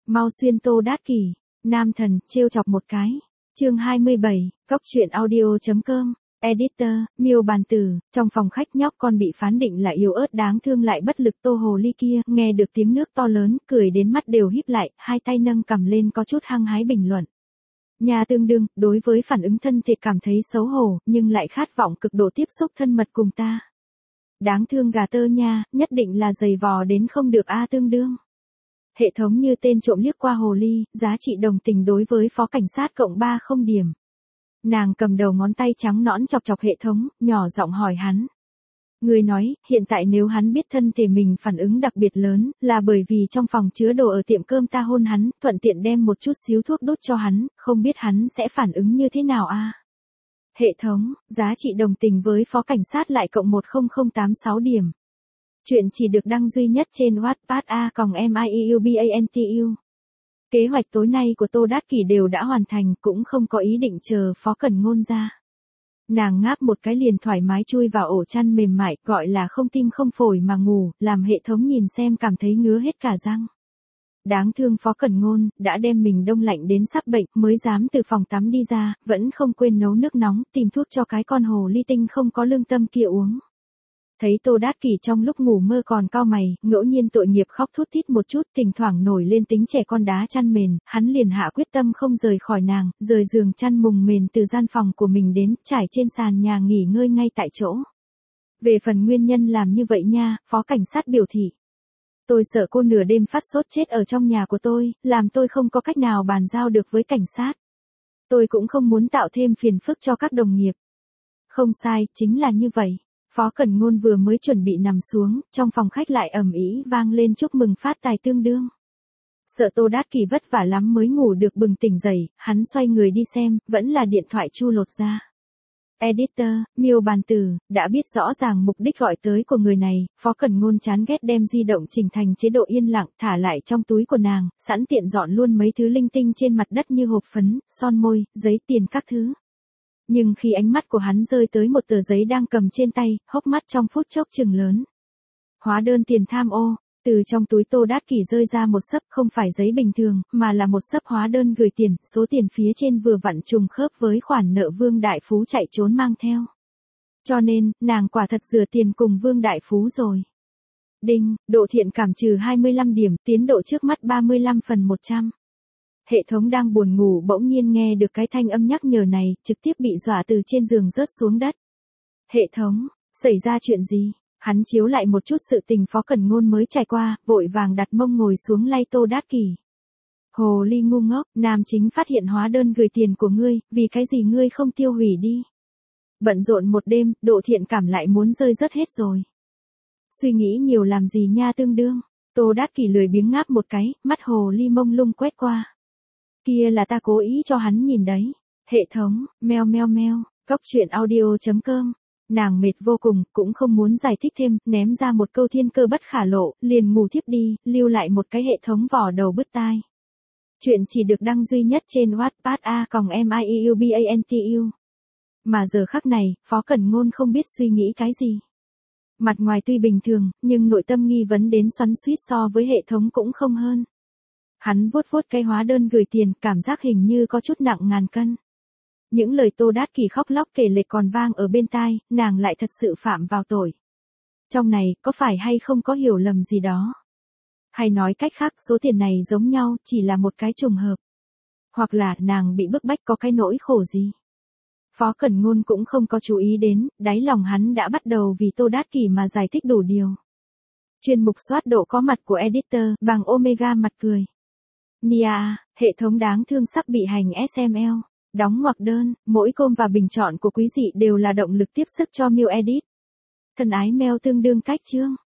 Mau xuyên Tô Đát Kỷ, nam thần, trêu chọc một cái. Chương 27, Cóc truyện audio.com. Editor, Miêu Bàn Tử. Trong phòng khách, nhóc con bị phán định là yếu ớt đáng thương lại bất lực Tô Hồ Ly kia, nghe được tiếng nước to lớn, cười đến mắt đều híp lại, hai tay nâng cằm lên có chút hăng hái bình luận. Nhà tương đương, đối với phản ứng thân thể cảm thấy xấu hổ, nhưng lại khát vọng cực độ tiếp xúc thân mật cùng ta. Đáng thương gà tơ nha, nhất định là giày vò đến không được a tương đương. Hệ thống như tên trộm liếc qua Hồ Ly, giá trị đồng tình đối với phó cảnh sát cộng 30 điểm. Nàng cầm đầu ngón tay trắng nõn chọc chọc hệ thống, nhỏ giọng hỏi hắn. Người nói, hiện tại nếu hắn biết thân thể mình phản ứng đặc biệt lớn, là bởi vì trong phòng chứa đồ ở tiệm cơm ta hôn hắn, thuận tiện đem một chút xíu thuốc đốt cho hắn, không biết hắn sẽ phản ứng như thế nào a? Hệ thống, giá trị đồng tình với phó cảnh sát lại cộng 10086 điểm. Chuyện chỉ được đăng duy nhất trên Wattpad a.miubantu. Kế hoạch tối nay của Tô Đát Kỷ đều đã hoàn thành, cũng không có ý định chờ Phó Cẩn Ngôn ra. Nàng ngáp một cái liền thoải mái chui vào ổ chăn mềm mại, gọi là không tim không phổi mà ngủ, làm hệ thống nhìn xem cảm thấy ngứa hết cả răng. Đáng thương Phó Cẩn Ngôn, đã đem mình đông lạnh đến sắp bệnh, mới dám từ phòng tắm đi ra, vẫn không quên nấu nước nóng, tìm thuốc cho cái con hồ ly tinh không có lương tâm kia uống. Thấy Tô Đát Kỷ trong lúc ngủ mơ còn cau mày, ngẫu nhiên tội nghiệp khóc thút thít một chút, thỉnh thoảng nổi lên tính trẻ con đá chăn mền, hắn liền hạ quyết tâm không rời khỏi nàng, rời giường chăn mùng mền từ gian phòng của mình đến, trải trên sàn nhà nghỉ ngơi ngay tại chỗ. Về phần nguyên nhân làm như vậy nha, phó cảnh sát biểu thị. Tôi sợ cô nửa đêm phát sốt chết ở trong nhà của tôi, làm tôi không có cách nào bàn giao được với cảnh sát. Tôi cũng không muốn tạo thêm phiền phức cho các đồng nghiệp. Không sai, chính là như vậy. Phó Cẩn Ngôn vừa mới chuẩn bị nằm xuống, trong phòng khách lại ầm ĩ vang lên chúc mừng phát tài tương đương. Sợ Tô Đát Kỷ vất vả lắm mới ngủ được bừng tỉnh dậy, hắn xoay người đi xem, vẫn là điện thoại chu lột ra. Editor, Miêu Bàn Tử, đã biết rõ ràng mục đích gọi tới của người này, Phó Cẩn Ngôn chán ghét đem di động chỉnh thành chế độ yên lặng, thả lại trong túi của nàng, sẵn tiện dọn luôn mấy thứ linh tinh trên mặt đất như hộp phấn, son môi, giấy tiền các thứ. Nhưng khi ánh mắt của hắn rơi tới một tờ giấy đang cầm trên tay, hốc mắt trong phút chốc trừng lớn. Hóa đơn tiền tham ô, từ trong túi Tô Đát Kỷ rơi ra một xấp không phải giấy bình thường, mà là một xấp hóa đơn gửi tiền, số tiền phía trên vừa vặn trùng khớp với khoản nợ Vương Đại Phú chạy trốn mang theo. Cho nên, nàng quả thật rửa tiền cùng Vương Đại Phú rồi. Đinh, độ thiện cảm trừ 25 điểm, tiến độ trước mắt 35/100. Hệ thống đang buồn ngủ bỗng nhiên nghe được cái thanh âm nhắc nhở này, trực tiếp bị dọa từ trên giường rớt xuống đất. Hệ thống, xảy ra chuyện gì? Hắn chiếu lại một chút sự tình Phó Cẩn Ngôn mới trải qua, vội vàng đặt mông ngồi xuống lay Tô Đát Kỷ. Hồ ly ngu ngốc, nam chính phát hiện hóa đơn gửi tiền của ngươi, vì cái gì ngươi không tiêu hủy đi? Bận rộn một đêm, độ thiện cảm lại muốn rơi rớt hết rồi. Suy nghĩ nhiều làm gì nha tương đương? Tô Đát Kỷ lười biếng ngáp một cái, mắt hồ ly mông lung quét qua. Kia là ta cố ý cho hắn nhìn đấy. Hệ thống, meo meo meo, Cóc truyện audio.com. Nàng mệt vô cùng, cũng không muốn giải thích thêm, ném ra một câu thiên cơ bất khả lộ, liền ngủ thiếp đi, lưu lại một cái hệ thống vỏ đầu bứt tai. Chuyện chỉ được đăng duy nhất trên Wattpad a.miubantu. Mà giờ khắc này, Phó Cẩn Ngôn không biết suy nghĩ cái gì. Mặt ngoài tuy bình thường, nhưng nội tâm nghi vấn đến xoắn xuýt so với hệ thống cũng không hơn. Hắn vuốt vuốt cái hóa đơn gửi tiền, cảm giác hình như có chút nặng ngàn cân. Những lời Tô Đát Kỷ khóc lóc kể lể còn vang ở bên tai, nàng lại thật sự phạm vào tội. Trong này, có phải hay không có hiểu lầm gì đó? Hay nói cách khác, số tiền này giống nhau, chỉ là một cái trùng hợp. Hoặc là, nàng bị bức bách có cái nỗi khổ gì? Phó Cẩn Ngôn cũng không có chú ý đến, đáy lòng hắn đã bắt đầu vì Tô Đát Kỷ mà giải thích đủ điều. Chuyên mục soát độ có mặt của editor, bằng Omega mặt cười. Nia, hệ thống đáng thương sắp bị hành SML. Đóng ngoặc đơn, mỗi com và bình chọn của quý dị đều là động lực tiếp sức cho Miu Edit. Thân ái mail tương đương cách chương.